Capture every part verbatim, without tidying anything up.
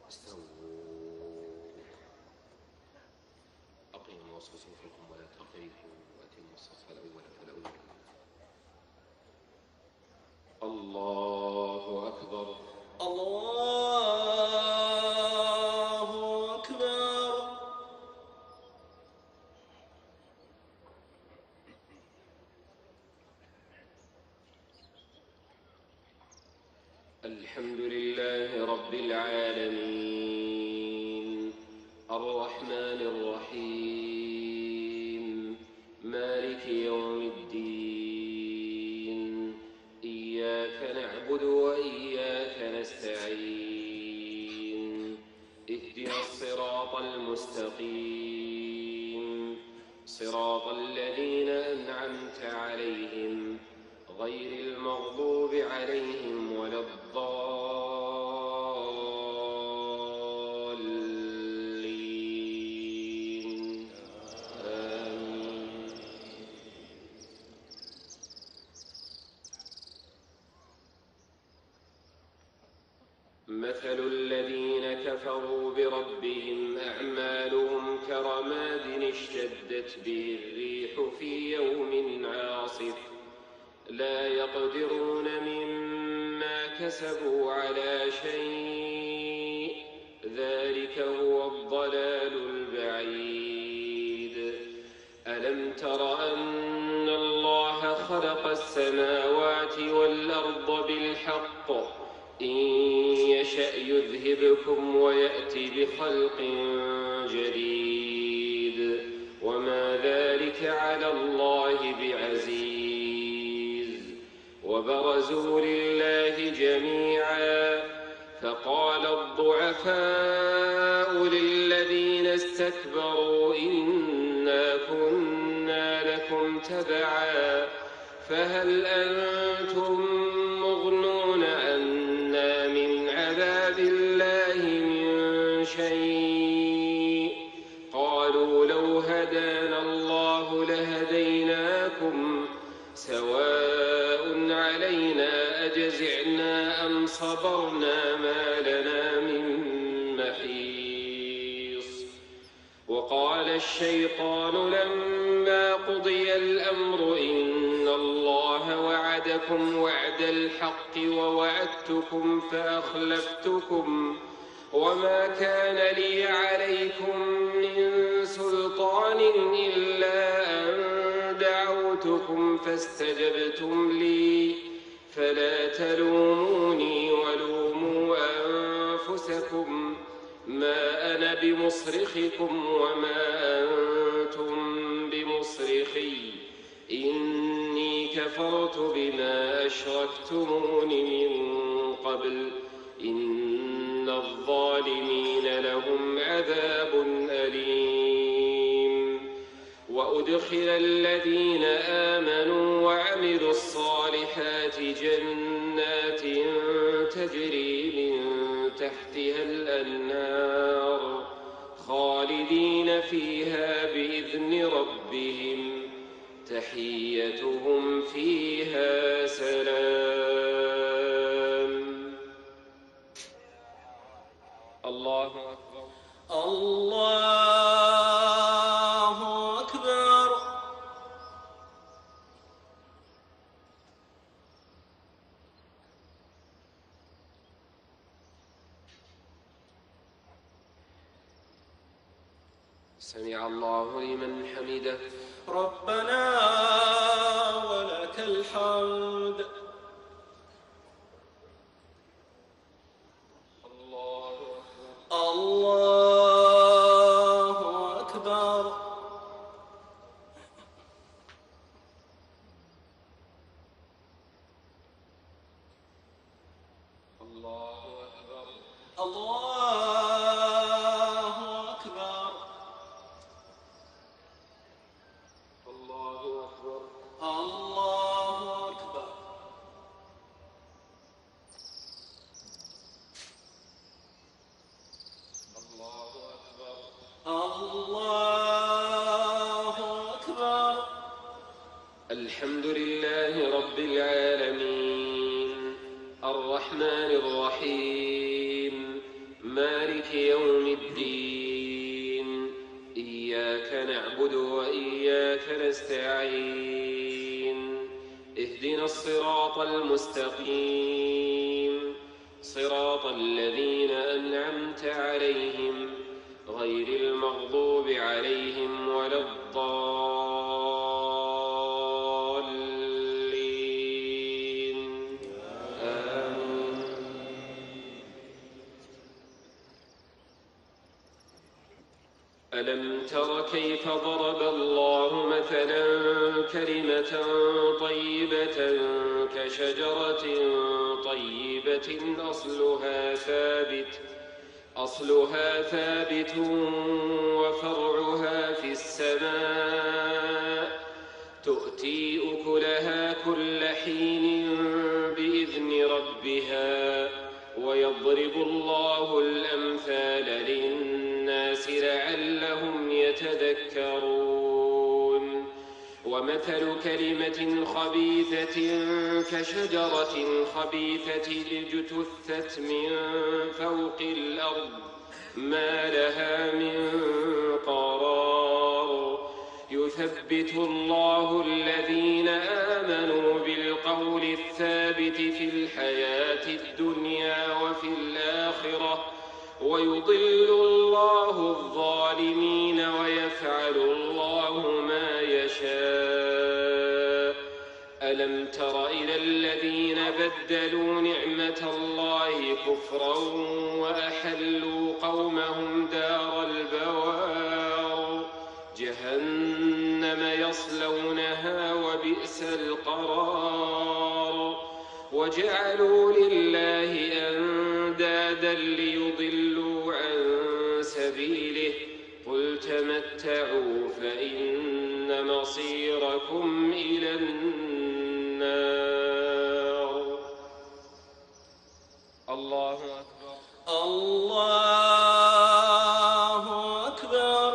استووا. أقيموا صفوفكم ولا تختلفوا وأتموا الصف الأول فالأول. الله أكبر. الله أكبر. الحمد لله رب العالمين الرحمن الرحيم مالك يوم الدين إياك نعبد وإياك نستعين اهدنا الصراط المستقيم صراط الذين أنعمت عليهم غير المغضوب عليهم ولا الضالين آمين. مثل الذين كفروا بربهم أعمالهم كرماد اشتدت به الريح في يوم عاصف لا يقدرون مما كسبوا على شيء ذلك هو الضلال البعيد. ألم تر أن الله خلق السماوات والأرض بالحق إن يشأ يذهبكم ويأتي بخلق جديد وما ذلك على الله بعزيز. وبرزوا لله جميعا فقال الضعفاء للذين استكبروا إنا كنا لكم تبعا فهل أنتم مغنون عنا من عذاب الله من شيء قالوا لو هدانا الله لهديناكم سواء علينا أجزعنا أم صبرنا ما لنا من محيص. وقال الشيطان لما قضي الأمر إن الله وعدكم وعد الحق ووعدتكم فأخلفتكم وما كان لي عليكم من سلطان إلا أن دعوتكم فاستجبتم لي فلا تلوموني ولوموا أنفسكم ما أنا بمصرخكم وما أنتم بمصرخي إني كفرت بما أشركتمون من قبل إن الظالمين لهم عذاب أليم. وأدخل الذين آمنوا وعملوا الصالحات جنات تجري من تحتها الأنهار خالدين فيها بإذن ربهم تحيتهم فيها سلام. الله أكبر. الله أكبر. سمع الله لمن حمده. ربنا ولك الحمد. الله أكبر. الله أكبر. الله أكبر. الله أكبر. الله أكبر. الله أكبر. الله أكبر. الله أكبر. الحمد لله رب العالمين الرحمن الرحيم مالك نعبد وإياك نستعين اهدنا الصراط المستقيم صراط الذين أنعمت عليهم غير المغضوب عليهم ولا الضالين آمين. ألم تر كيف ضرب الله مثلا كلمة طيبة كشجرة طيبة أصلها ثابت أصلها ثابت وفرعها في السماء تؤتي أكلها كل حين بإذن ربها ويضرب الله الأمثال للناس لعلهم يتذكرون ومثل كلمة خبيثة كشجرة خبيثة اجتثت من فوق الأرض ما لها من قرار يثبت الله الذين آمنوا بالقول الثابت في الحياة الدنيا وفي الآخرة ويضل الله الظالمين ويفعل الله ما يشاء. ألم تر إلى الذين بدلوا نعمة الله كفرا وأحلوا قومهم دار البوار جهنم يصلونها وبئس القرار وجعلوا لله أندادا ليضلوا عن سبيله قل تمتعوا فإن مصيركم إلى النار. الله أكبر. الله أكبر.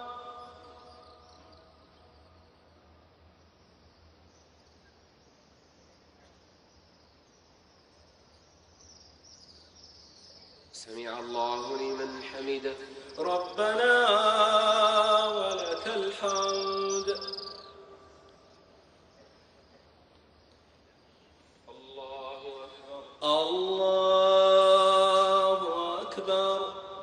سمع الله لمن حمده. ربنا ولك الحمد. الله أكبر. الله أكبر.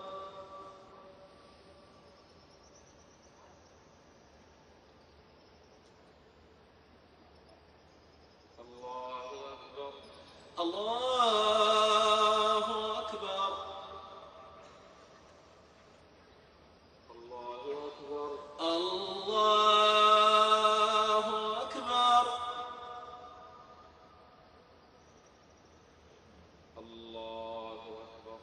الله أكبر. الله أكبر. الله أكبر. الله أكبر. الله أكبر.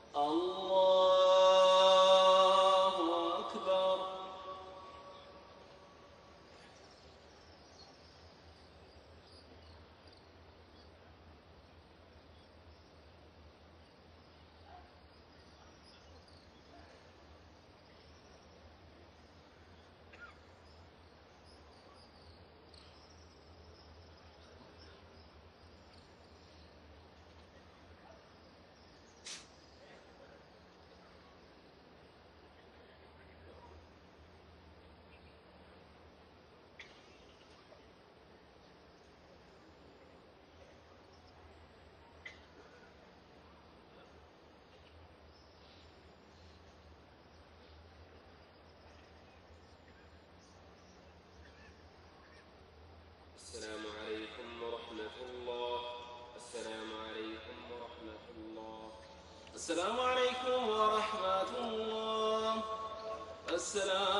الله أكبر. السلام عليكم ورحمة الله. السلام عليكم ورحمة الله. السلام عليكم ورحمة الله. السلام